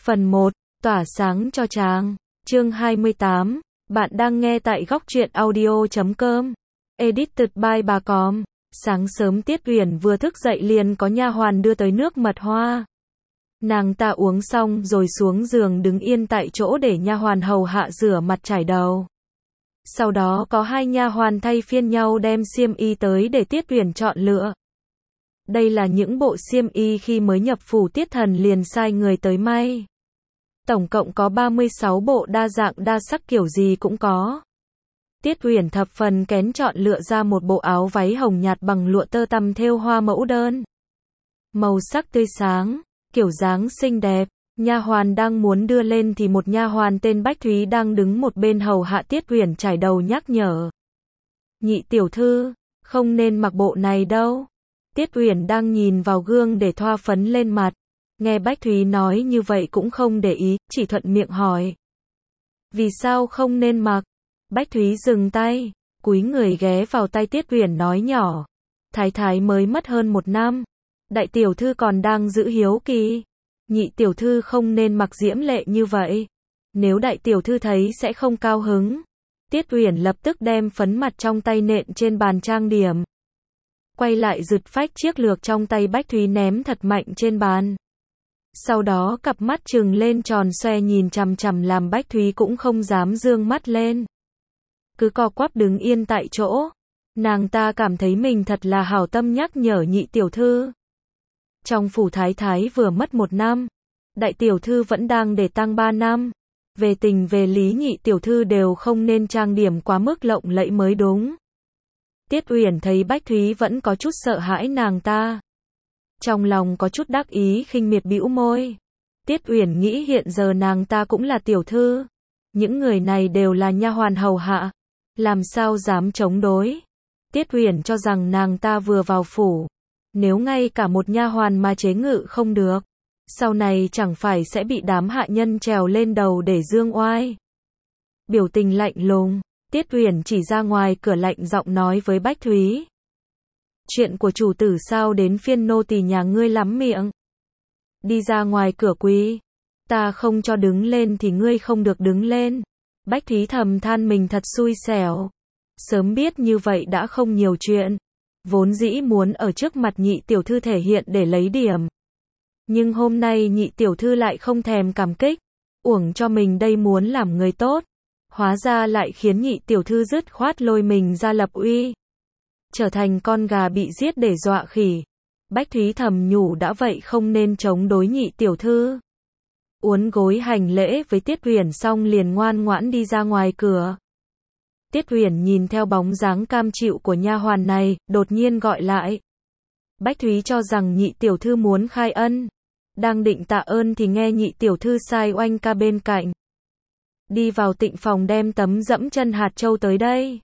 Phần 1, tỏa sáng cho chàng. Chương 28, bạn đang nghe tại góc truyện audio.com. Edited by bà Com. Sáng sớm Tiết Uyển vừa thức dậy liền có nha hoàn đưa tới nước mật hoa. Nàng ta uống xong rồi xuống giường đứng yên tại chỗ để nha hoàn hầu hạ rửa mặt chải đầu. Sau đó có hai nha hoàn thay phiên nhau đem xiêm y tới để Tiết Uyển chọn lựa. Đây là những bộ xiêm y khi mới nhập phủ Tiết Thần liền sai người tới may. Tổng cộng có 36 bộ đa dạng đa sắc kiểu gì cũng có. Tiết Uyển thập phần kén chọn lựa ra một bộ áo váy hồng nhạt bằng lụa tơ tằm thêu hoa mẫu đơn. Màu sắc tươi sáng, kiểu dáng xinh đẹp. Nha hoàn đang muốn đưa lên thì một nha hoàn tên Bách Thúy đang đứng một bên hầu hạ Tiết Uyển chải đầu nhắc nhở. Nhị tiểu thư, không nên mặc bộ này đâu. Tiết Uyển đang nhìn vào gương để thoa phấn lên mặt. Nghe Bách Thúy nói như vậy cũng không để ý, chỉ thuận miệng hỏi. Vì sao không nên mặc? Bách Thúy dừng tay, cúi người ghé vào tay Tiết Uyển nói nhỏ. Thái thái mới mất hơn 1 năm. Đại tiểu thư còn đang giữ hiếu kỳ. Nhị tiểu thư không nên mặc diễm lệ như vậy. Nếu đại tiểu thư thấy sẽ không cao hứng. Tiết Uyển lập tức đem phấn mặt trong tay nện trên bàn trang điểm. Quay lại giật phách chiếc lược trong tay Bách Thúy ném thật mạnh trên bàn. Sau đó cặp mắt trừng lên tròn xoe nhìn chằm chằm làm Bách Thúy cũng không dám dương mắt lên. Cứ co quắp đứng yên tại chỗ. Nàng ta cảm thấy mình thật là hảo tâm nhắc nhở nhị tiểu thư. Trong phủ thái thái vừa mất 1 năm. Đại tiểu thư vẫn đang để tang 3 năm. Về tình về lý nhị tiểu thư đều không nên trang điểm quá mức lộng lẫy mới đúng. Tiết Uyển thấy Bách Thúy vẫn có chút sợ hãi nàng ta. Trong lòng có chút đắc ý khinh miệt bĩu môi. Tiết Uyển nghĩ hiện giờ nàng ta cũng là tiểu thư. Những người này đều là nha hoàn hầu hạ. Làm sao dám chống đối. Tiết Uyển cho rằng nàng ta vừa vào phủ. Nếu ngay cả một nha hoàn mà chế ngự không được. Sau này chẳng phải sẽ bị đám hạ nhân trèo lên đầu để dương oai. Biểu tình lạnh lùng. Tiết Uyển chỉ ra ngoài cửa lạnh giọng nói với Bách Thúy. Chuyện của chủ tử sao đến phiên nô tỳ nhà ngươi lắm miệng. Đi ra ngoài cửa quý. Ta không cho đứng lên thì ngươi không được đứng lên. Bách Thúy thầm than mình thật xui xẻo. Sớm biết như vậy đã không nhiều chuyện. Vốn dĩ muốn ở trước mặt nhị tiểu thư thể hiện để lấy điểm. Nhưng hôm nay nhị tiểu thư lại không thèm cảm kích. Uổng cho mình đây muốn làm người tốt. Hóa ra lại khiến nhị tiểu thư dứt khoát lôi mình ra lập uy. Trở thành con gà bị giết để dọa khỉ. Bách Thúy thầm nhủ đã vậy không nên chống đối nhị tiểu thư. Uốn gối hành lễ với Tiết Uyển xong liền ngoan ngoãn đi ra ngoài cửa. Tiết Uyển nhìn theo bóng dáng cam chịu của nha hoàn này, đột nhiên gọi lại. Bách Thúy cho rằng nhị tiểu thư muốn khai ân. Đang định tạ ơn thì nghe nhị tiểu thư sai oanh ca bên cạnh. Đi vào tịnh phòng đem tấm dẫm chân hạt châu tới đây.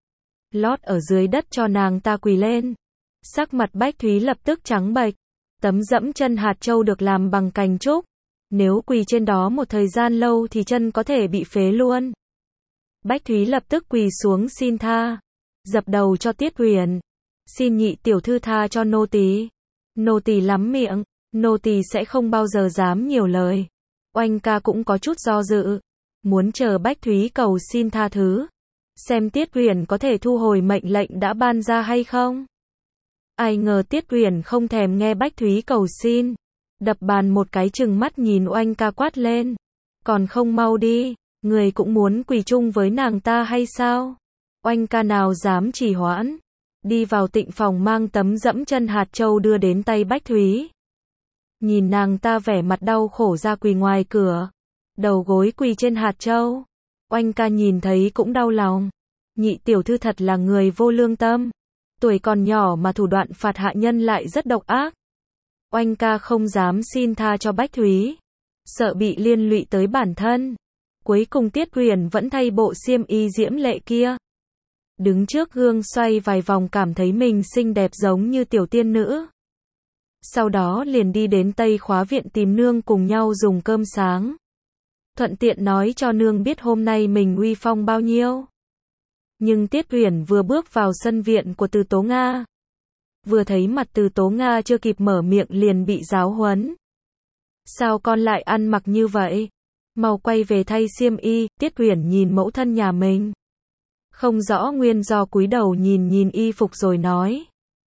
Lót ở dưới đất cho nàng ta quỳ lên. Sắc mặt Bách Thúy lập tức trắng bệch. Tấm dẫm chân hạt châu được làm bằng cành trúc. Nếu quỳ trên đó một thời gian lâu thì chân có thể bị phế luôn. Bách Thúy lập tức quỳ xuống xin tha. Dập đầu cho Tiết Uyển. Xin nhị tiểu thư tha cho nô tỳ. Nô tỳ lắm miệng. Nô tỳ sẽ không bao giờ dám nhiều lời. Oanh ca cũng có chút do dự. Muốn chờ Bách Thúy cầu xin tha thứ. Xem Tiết Uyển có thể thu hồi mệnh lệnh đã ban ra hay không. Ai ngờ Tiết Uyển không thèm nghe Bách Thúy cầu xin. Đập bàn một cái trừng mắt nhìn oanh ca quát lên. Còn không mau đi. Người cũng muốn quỳ chung với nàng ta hay sao? Oanh ca nào dám trì hoãn. Đi vào tịnh phòng mang tấm dẫm chân hạt châu đưa đến tay Bách Thúy. Nhìn nàng ta vẻ mặt đau khổ ra quỳ ngoài cửa. Đầu gối quỳ trên hạt châu. Oanh ca nhìn thấy cũng đau lòng. Nhị tiểu thư thật là người vô lương tâm. Tuổi còn nhỏ mà thủ đoạn phạt hạ nhân lại rất độc ác. Oanh ca không dám xin tha cho Bách Thúy. Sợ bị liên lụy tới bản thân. Cuối cùng Tiết Uyển vẫn thay bộ xiêm y diễm lệ kia. Đứng trước gương xoay vài vòng cảm thấy mình xinh đẹp giống như tiểu tiên nữ. Sau đó liền đi đến Tây Khóa viện tìm nương cùng nhau dùng cơm sáng. Thuận tiện nói cho nương biết hôm nay mình uy phong bao nhiêu. Nhưng Tiết Uyển vừa bước vào sân viện của Từ Tố Nga. Vừa thấy mặt Từ Tố Nga chưa kịp mở miệng liền bị giáo huấn. Sao con lại ăn mặc như vậy? Mau quay về thay xiêm y. Tiết Uyển nhìn mẫu thân nhà mình. Không rõ nguyên do, cúi đầu nhìn y phục rồi nói.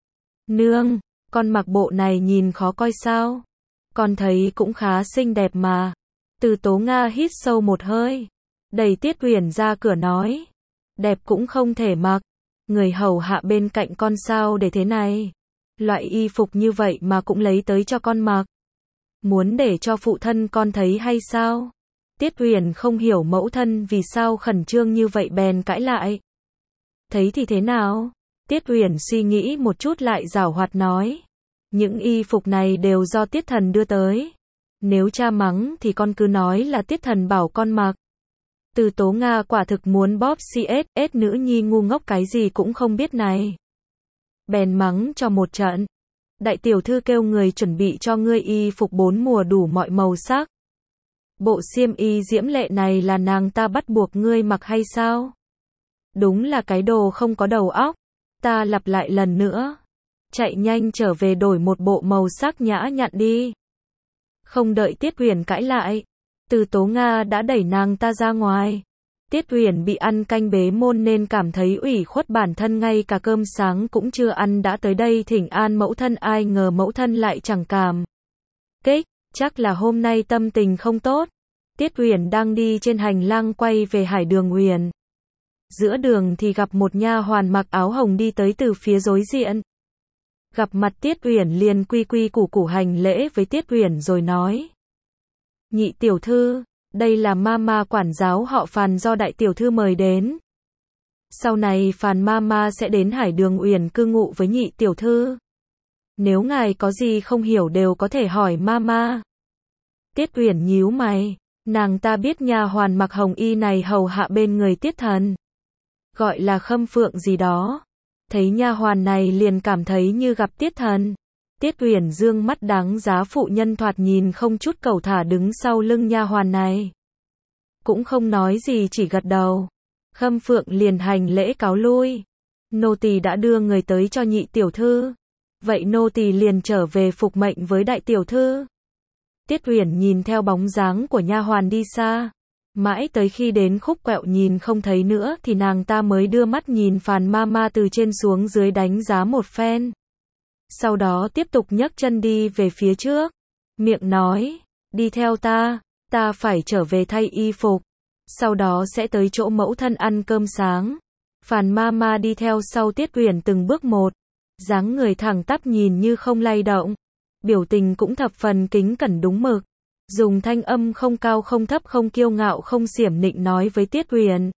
Nương, con mặc bộ này nhìn khó coi sao? Con thấy cũng khá xinh đẹp mà. Từ Tố Nga hít sâu một hơi, đẩy Tiết Uyển ra cửa nói. Đẹp cũng không thể mặc. Người hầu hạ bên cạnh con sao để thế này? Loại y phục như vậy mà cũng lấy tới cho con mặc. Muốn để cho phụ thân con thấy hay sao? Tiết Uyển không hiểu mẫu thân vì sao khẩn trương như vậy bèn cãi lại. Thấy thì thế nào? Tiết Uyển suy nghĩ một chút lại giảo hoạt nói. Những y phục này đều do Tiết Thần đưa tới. Nếu cha mắng thì con cứ nói là Tiết Thần bảo con mặc. Từ Tố Nga quả thực muốn bóp CSS nữ nhi ngu ngốc cái gì cũng không biết này. Bèn mắng cho một trận. Đại tiểu thư kêu người chuẩn bị cho ngươi y phục 4 mùa đủ mọi màu sắc. Bộ xiêm y diễm lệ này là nàng ta bắt buộc ngươi mặc hay sao? Đúng là cái đồ không có đầu óc. Ta lặp lại lần nữa. Chạy nhanh trở về đổi một bộ màu sắc nhã nhặn đi. Không đợi Tiết Uyển cãi lại, Từ Tố Nga đã đẩy nàng ta ra ngoài. Tiết Uyển bị ăn canh bế môn nên cảm thấy ủy khuất bản thân, ngay cả cơm sáng cũng chưa ăn đã tới đây thỉnh an mẫu thân, ai ngờ mẫu thân lại chẳng cảm kích, chắc là hôm nay tâm tình không tốt. Tiết Uyển đang đi trên hành lang quay về Hải Đường Uyển. Giữa đường thì gặp một nha hoàn mặc áo hồng đi tới từ phía đối diện. Gặp mặt Tiết Uyển liền quy quy củ củ hành lễ với Tiết Uyển rồi nói. Nhị tiểu thư, đây là mama quản giáo họ Phàn do đại tiểu thư mời đến. Sau này Phàn mama sẽ đến Hải Đường Uyển cư ngụ với nhị tiểu thư. Nếu ngài có gì không hiểu đều có thể hỏi mama. Tiết Uyển nhíu mày, nàng ta biết nha hoàn mặc hồng y này hầu hạ bên người Tiết Thần. Gọi là Khâm Phượng gì đó. Thấy nha hoàn này liền cảm thấy như gặp Tiết Thần. Tiết Uyển dương mắt đáng giá phụ nhân thoạt nhìn không chút cẩu thả đứng sau lưng nha hoàn này. Cũng không nói gì chỉ gật đầu. Khâm Phượng liền hành lễ cáo lui. Nô tỳ đã đưa người tới cho nhị tiểu thư. Vậy nô tỳ liền trở về phục mệnh với đại tiểu thư. Tiết Uyển nhìn theo bóng dáng của nha hoàn đi xa. Mãi tới khi đến khúc quẹo nhìn không thấy nữa thì nàng ta mới đưa mắt nhìn Phàn mama từ trên xuống dưới đánh giá một phen. Sau đó tiếp tục nhấc chân đi về phía trước. Miệng nói, đi theo ta phải trở về thay y phục. Sau đó sẽ tới chỗ mẫu thân ăn cơm sáng. Phàn mama đi theo sau Tiết Uyển từng bước một. Dáng người thẳng tắp nhìn như không lay động. Biểu tình cũng thập phần kính cẩn đúng mực. Dùng thanh âm không cao không thấp, không kiêu ngạo không xiểm nịnh nói với Tiết Uyển.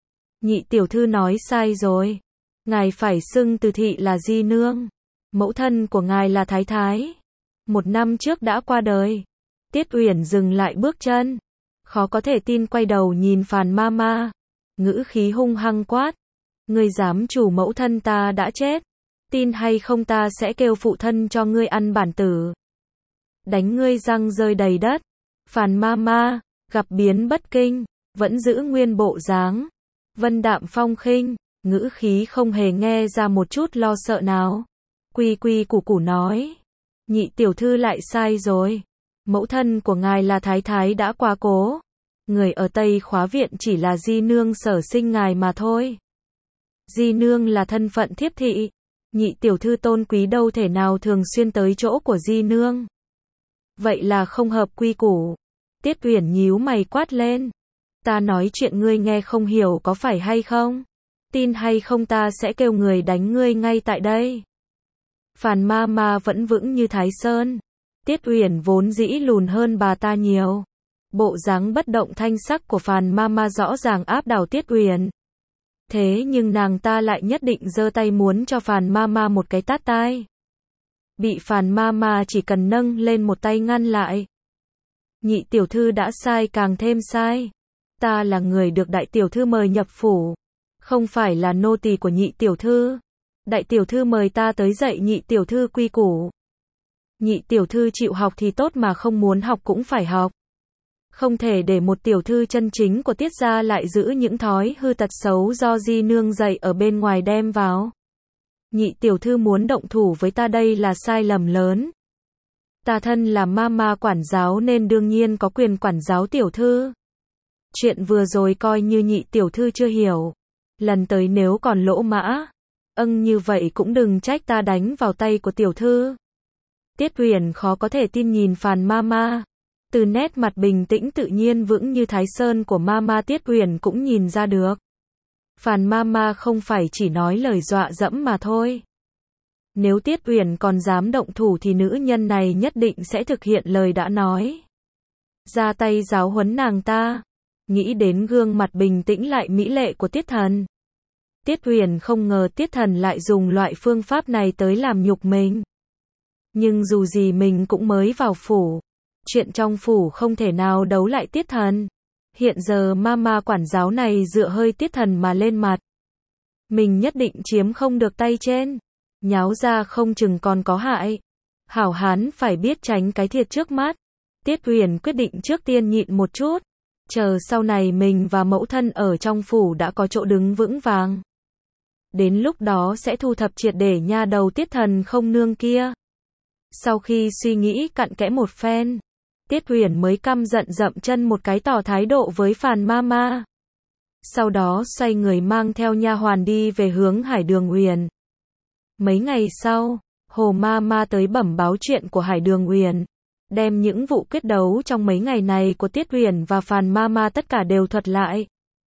Nhị tiểu thư nói sai rồi. Ngài phải xưng Từ thị là di nương. Mẫu thân của ngài là thái thái. 1 năm trước đã qua đời. Tiết Uyển dừng lại bước chân. Khó có thể tin quay đầu nhìn Phàn mama. Ngữ khí hung hăng quát. Ngươi dám chủ mẫu thân ta đã chết. Tin hay không ta sẽ kêu phụ thân cho ngươi ăn bản tử. Đánh ngươi răng rơi đầy đất. Phàn mama, gặp biến bất kinh, vẫn giữ nguyên bộ dáng. Vân đạm phong khinh, ngữ khí không hề nghe ra một chút lo sợ nào. Quy quy củ củ nói. Nhị tiểu thư lại sai rồi. Mẫu thân của ngài là thái thái đã quá cố. Người ở Tây Khóa Viện chỉ là di nương sở sinh ngài mà thôi. Di nương là thân phận thiếp thị. Nhị tiểu thư tôn quý đâu thể nào thường xuyên tới chỗ của di nương. Vậy là không hợp quy củ. Tiết Uyển nhíu mày quát lên. Ta nói chuyện ngươi nghe không hiểu có phải hay không? Tin hay không ta sẽ kêu người đánh ngươi ngay tại đây. Phàn mama vẫn vững như Thái Sơn. Tiết Uyển vốn dĩ lùn hơn bà ta nhiều. Bộ dáng bất động thanh sắc của Phàn mama rõ ràng áp đảo Tiết Uyển. Thế nhưng nàng ta lại nhất định giơ tay muốn cho Phàn mama một cái tát tai. Bị Phàn mama chỉ cần nâng lên một tay ngăn lại. Nhị tiểu thư đã sai càng thêm sai. Ta là người được đại tiểu thư mời nhập phủ. Không phải là nô tỳ của nhị tiểu thư. Đại tiểu thư mời ta tới dạy nhị tiểu thư quy củ. Nhị tiểu thư chịu học thì tốt mà không muốn học cũng phải học. Không thể để một tiểu thư chân chính của Tiết gia lại giữ những thói hư tật xấu do di nương dạy ở bên ngoài đem vào. Nhị tiểu thư muốn động thủ với ta đây là sai lầm lớn. Ta thân là mama quản giáo nên đương nhiên có quyền quản giáo tiểu thư. Chuyện vừa rồi coi như nhị tiểu thư chưa hiểu. Lần tới nếu còn lỗ mã, như vậy cũng đừng trách ta đánh vào tay của tiểu thư. Tiết Uyển khó có thể tin nhìn Phàn Mama. Từ nét mặt bình tĩnh tự nhiên vững như Thái Sơn của Mama Tiết Uyển cũng nhìn ra được. Phàn Mama không phải chỉ nói lời dọa dẫm mà thôi. Nếu Tiết Uyển còn dám động thủ thì nữ nhân này nhất định sẽ thực hiện lời đã nói. Ra tay giáo huấn nàng ta. Nghĩ đến gương mặt bình tĩnh lại mỹ lệ của Tiết Thần. Tiết Uyển không ngờ Tiết Thần lại dùng loại phương pháp này tới làm nhục mình. Nhưng dù gì mình cũng mới vào phủ. Chuyện trong phủ không thể nào đấu lại Tiết Thần. Hiện giờ mama quản giáo này dựa hơi Tiết Thần mà lên mặt. Mình nhất định chiếm không được tay trên. Nháo ra không chừng còn có hại. Hảo hán phải biết tránh cái thiệt trước mắt. Tiết Uyển quyết định trước tiên nhịn một chút. Chờ sau này mình và mẫu thân ở trong phủ đã có chỗ đứng vững vàng. Đến lúc đó sẽ thu thập triệt để nha đầu Tiết Thần không nương kia. Sau khi suy nghĩ cặn kẽ một phen, Tiết Uyển mới căm giận dậm chân một cái tỏ thái độ với Phàn Mama. Sau đó xoay người mang theo nha hoàn đi về hướng Hải Đường Uyển. Mấy ngày sau, Hồ Mama tới bẩm báo chuyện của Hải Đường Uyển, đem những vụ quyết đấu trong mấy ngày này của Tiết Uyển và Phàn Mama tất cả đều thuật lại.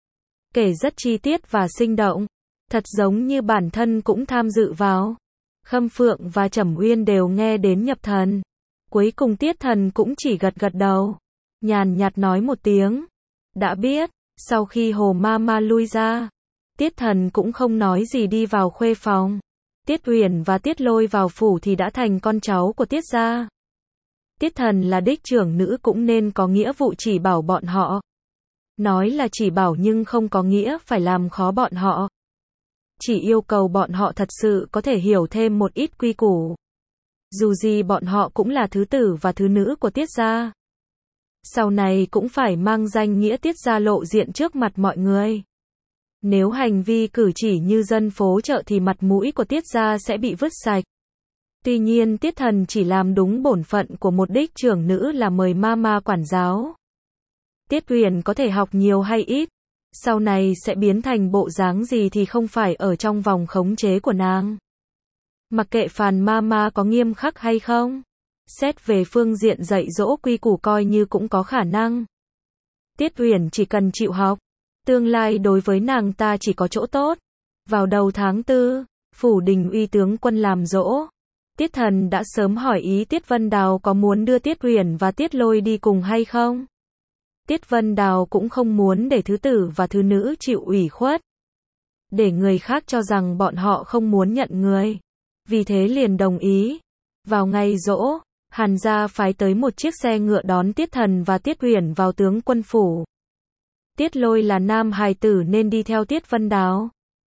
Kể rất chi tiết và sinh động, thật giống như bản thân cũng tham dự vào. Khâm Phượng và Trầm Uyên đều nghe đến nhập thần. Cuối cùng Tiết Thần cũng chỉ gật gật đầu, nhàn nhạt nói một tiếng. Đã biết. Sau khi Hồ Mama lui ra, Tiết Thần cũng không nói gì đi vào khuê phòng. Tiết Uyển và Tiết Lôi vào phủ thì đã thành con cháu của Tiết gia. Tiết Thần là đích trưởng nữ cũng nên có nghĩa vụ chỉ bảo bọn họ. Nói là chỉ bảo nhưng không có nghĩa phải làm khó bọn họ. Chỉ yêu cầu bọn họ thật sự có thể hiểu thêm một ít quy củ. Dù gì bọn họ cũng là thứ tử và thứ nữ của Tiết gia. Sau này cũng phải mang danh nghĩa Tiết gia lộ diện trước mặt mọi người. Nếu hành vi cử chỉ như dân phố chợ thì mặt mũi của Tiết gia sẽ bị vứt sạch. Tuy nhiên Tiết Thần chỉ làm đúng bổn phận của một đích trưởng nữ là mời mama quản giáo. Tiết Uyển có thể học nhiều hay ít, sau này sẽ biến thành bộ dáng gì thì không phải ở trong vòng khống chế của nàng. Mặc kệ Phàn Mama có nghiêm khắc hay không, xét về phương diện dạy dỗ quy củ coi như cũng có khả năng. Tiết Uyển chỉ cần chịu học, tương lai đối với nàng ta chỉ có chỗ tốt. Vào đầu tháng 4, phủ Đình Uy tướng quân làm dỗ. Tiết Thần đã sớm hỏi ý Tiết Vân Đào có muốn đưa Tiết Uyển và Tiết Lôi đi cùng hay không. Tiết Vân Đào cũng không muốn để thứ tử và thứ nữ chịu ủy khuất, để người khác cho rằng bọn họ không muốn nhận người. Vì thế liền đồng ý. Vào ngày dỗ, Hàn gia phái tới một chiếc xe ngựa đón Tiết Thần và Tiết Uyển vào tướng quân phủ. Tiết Lôi là nam hài tử nên đi theo Tiết Vân Đào.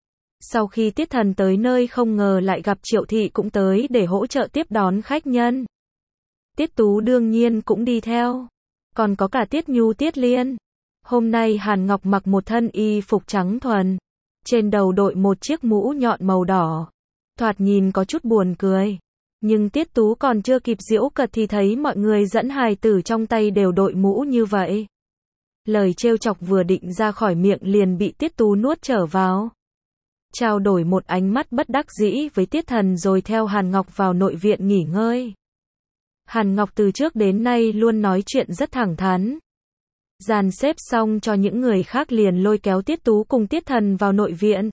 Sau khi Tiết Thần tới nơi không ngờ lại gặp Triệu Thị cũng tới để hỗ trợ tiếp đón khách nhân. Tiết Tú đương nhiên cũng đi theo. Còn có cả Tiết Nhu Tiết Liên. Hôm nay Hàn Ngọc mặc một thân y phục trắng thuần. Trên đầu đội một chiếc mũ nhọn màu đỏ. Thoạt nhìn có chút buồn cười. Nhưng Tiết Tú còn chưa kịp giễu cợt thì thấy mọi người dẫn hài tử trong tay đều đội mũ như vậy. Lời trêu chọc vừa định ra khỏi miệng liền bị Tiết Tú nuốt trở vào. Trao đổi một ánh mắt bất đắc dĩ với Tiết Thần rồi theo Hàn Ngọc vào nội viện nghỉ ngơi. Hàn Ngọc từ trước đến nay luôn nói chuyện rất thẳng thắn. Dàn xếp xong cho những người khác liền lôi kéo Tiết Tú cùng Tiết Thần vào nội viện.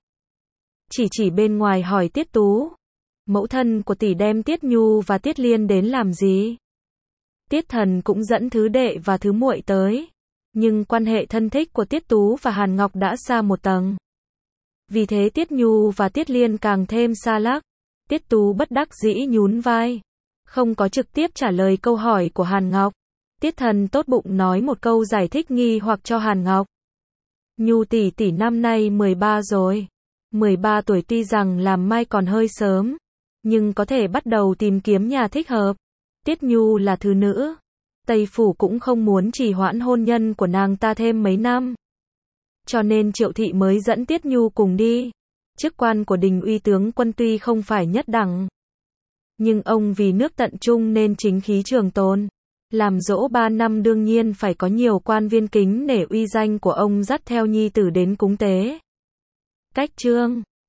Chỉ bên ngoài hỏi Tiết Tú, mẫu thân của tỷ đem Tiết Nhu và Tiết Liên đến làm gì? Tiết Thần cũng dẫn thứ đệ và thứ muội tới. Nhưng quan hệ thân thích của Tiết Tú và Hàn Ngọc đã xa một tầng. Vì thế Tiết Nhu và Tiết Liên càng thêm xa lắc. Tiết Tú bất đắc dĩ nhún vai, không có trực tiếp trả lời câu hỏi của Hàn Ngọc. Tiết Thần tốt bụng nói một câu giải thích nghi hoặc cho Hàn Ngọc. Nhu tỷ năm nay 13 rồi. 13 tuổi tuy rằng làm mai còn hơi sớm, nhưng có thể bắt đầu tìm kiếm nhà thích hợp. Tiết Nhu là thứ nữ. Tây Phủ cũng không muốn trì hoãn hôn nhân của nàng ta thêm mấy năm. Cho nên Triệu Thị mới dẫn Tiết Nhu cùng đi. Chức quan của Đình Uy tướng quân tuy không phải nhất đẳng, Nhưng ông vì nước tận trung nên chính khí trường tồn. Làm dỗ 3 năm đương nhiên phải có nhiều quan viên kính nể uy danh của ông dắt theo nhi tử đến cúng tế. Cách chương